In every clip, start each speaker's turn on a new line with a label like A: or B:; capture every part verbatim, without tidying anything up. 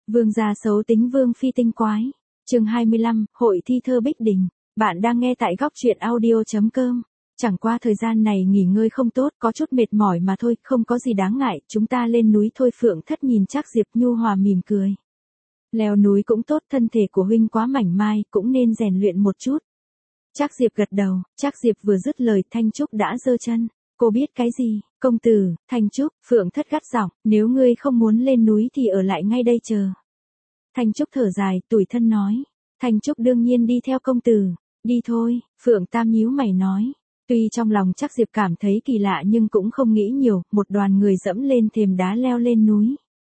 A: Vương gia xấu tính vương phi tinh quái. Chương hai mươi lăm, hội thi thơ Bích Đình. Bạn đang nghe tại góc truyện audio chấm com. Chẳng qua thời gian này nghỉ ngơi không tốt, có chút mệt mỏi mà thôi, không có gì đáng ngại, chúng ta lên núi thôi. Phượng Thất nhìn Trác Diệp nhu hòa mỉm cười. Leo núi cũng tốt, thân thể của huynh quá mảnh mai, cũng nên rèn luyện một chút. Trác Diệp gật đầu. Trác Diệp vừa dứt lời, Thanh Trúc đã giơ chân. Cô biết cái gì? Công tử, Thanh Trúc. Phượng Thất gắt giọng, nếu ngươi không muốn lên núi thì ở lại ngay đây chờ. Thanh Trúc thở dài, tủi thân nói. Thanh Trúc đương nhiên đi theo công tử. Đi thôi. Phượng Tam nhíu mày nói. Tuy trong lòng Trác Diệp cảm thấy kỳ lạ nhưng cũng không nghĩ nhiều, một đoàn người dẫm lên thềm đá leo lên núi.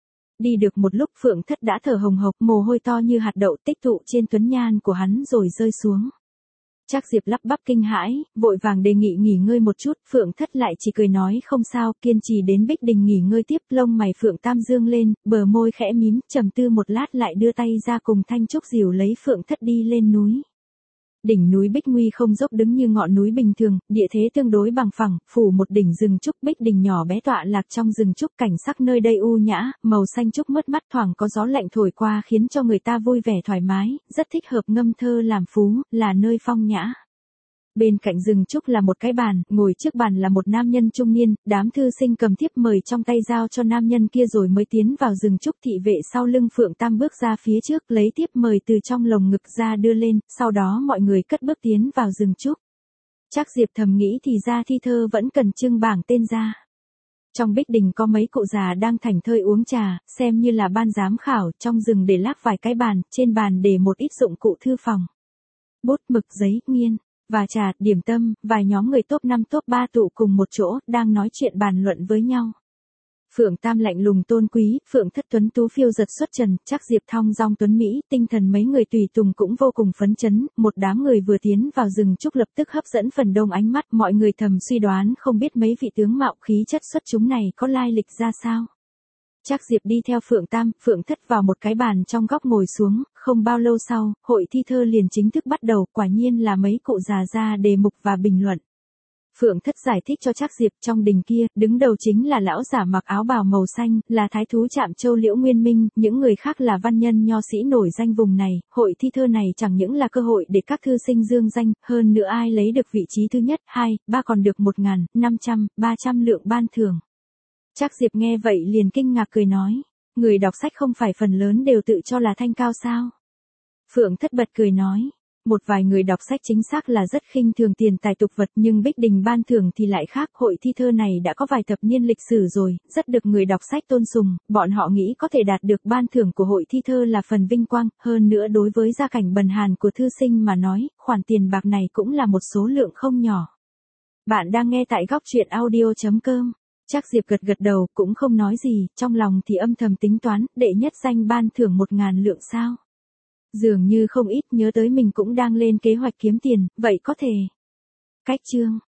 A: Đi được một lúc Phượng Thất đã thở hồng hộc, mồ hôi to như hạt đậu tích tụ trên tuấn nhan của hắn rồi rơi xuống. Trác Diệp lắp bắp kinh hãi, vội vàng đề nghị nghỉ ngơi một chút. Phượng Thất lại chỉ cười nói không sao, kiên trì đến Bích Đình nghỉ ngơi tiếp. Lông mày Phượng Tam dương lên, bờ môi khẽ mím, trầm tư một lát lại đưa tay ra cùng Thanh Trúc dìu lấy Phượng Thất đi lên núi. Đỉnh núi Bích Nguy không dốc đứng như ngọn núi bình thường, địa thế tương đối bằng phẳng, phủ một đỉnh rừng trúc. Bích Đình nhỏ bé tọa lạc trong rừng trúc, cảnh sắc nơi đây u nhã, màu xanh trúc mướt mắt, thoảng có gió lạnh thổi qua khiến cho người ta vui vẻ thoải mái, rất thích hợp ngâm thơ làm phú, là nơi phong nhã. Bên cạnh rừng trúc là một cái bàn, ngồi trước bàn là một nam nhân trung niên, đám thư sinh cầm thiếp mời trong tay giao cho nam nhân kia rồi mới tiến vào rừng trúc. Thị vệ sau lưng Phượng Tam bước ra phía trước lấy thiếp mời từ trong lồng ngực ra đưa lên, sau đó mọi người cất bước tiến vào rừng trúc. Trác Diệp thầm nghĩ thì ra thi thơ vẫn cần trưng bảng tên ra. Trong Bích Đình có mấy cụ già đang thảnh thơi uống trà, xem như là ban giám khảo. Trong rừng để lác vài cái bàn, trên bàn để một ít dụng cụ thư phòng. Bút mực giấy, nghiên và trà, điểm tâm, vài nhóm người top năm top ba tụ cùng một chỗ, đang nói chuyện bàn luận với nhau. Phượng Tam lạnh lùng tôn quý, Phượng Thất tuấn tú phiêu giật xuất trần, Trác Diệp thong dong tuấn mỹ, tinh thần mấy người tùy tùng cũng vô cùng phấn chấn. Một đám người vừa tiến vào rừng trúc lập tức hấp dẫn phần đông ánh mắt, mọi người thầm suy đoán không biết mấy vị tướng mạo khí chất xuất chúng này có lai lịch ra sao. Trác Diệp đi theo Phượng Tam, Phượng Thất vào một cái bàn trong góc ngồi xuống. Không bao lâu sau, hội thi thơ liền chính thức bắt đầu, quả nhiên là mấy cụ già ra đề mục và bình luận. Phượng Thất giải thích cho Trác Diệp, trong đình kia, đứng đầu chính là lão giả mặc áo bào màu xanh, là thái thú Trạm Châu Liễu Nguyên Minh, những người khác là văn nhân nho sĩ nổi danh vùng này. Hội thi thơ này chẳng những là cơ hội để các thư sinh dương danh, hơn nữa ai lấy được vị trí thứ nhất, hai, ba còn được một ngàn, năm trăm, ba trăm lượng ban thưởng. Trác Diệp nghe vậy liền kinh ngạc cười nói, người đọc sách không phải phần lớn đều tự cho là thanh cao sao? Phượng Thất bật cười nói, một vài người đọc sách chính xác là rất khinh thường tiền tài tục vật, nhưng Bích Đình ban thưởng thì lại khác. Hội thi thơ này đã có vài thập niên lịch sử rồi, rất được người đọc sách tôn sùng, bọn họ nghĩ có thể đạt được ban thưởng của hội thi thơ là phần vinh quang, hơn nữa đối với gia cảnh bần hàn của thư sinh mà nói, khoản tiền bạc này cũng là một số lượng không nhỏ. Bạn đang nghe tại góc truyện audio chấm com. Trác Diệp gật gật đầu, cũng không nói gì, trong lòng thì âm thầm tính toán, đệ nhất danh ban thưởng một ngàn lượng sao. Dường như không ít, nhớ tới mình cũng đang lên kế hoạch kiếm tiền, vậy có thể. Cách chương.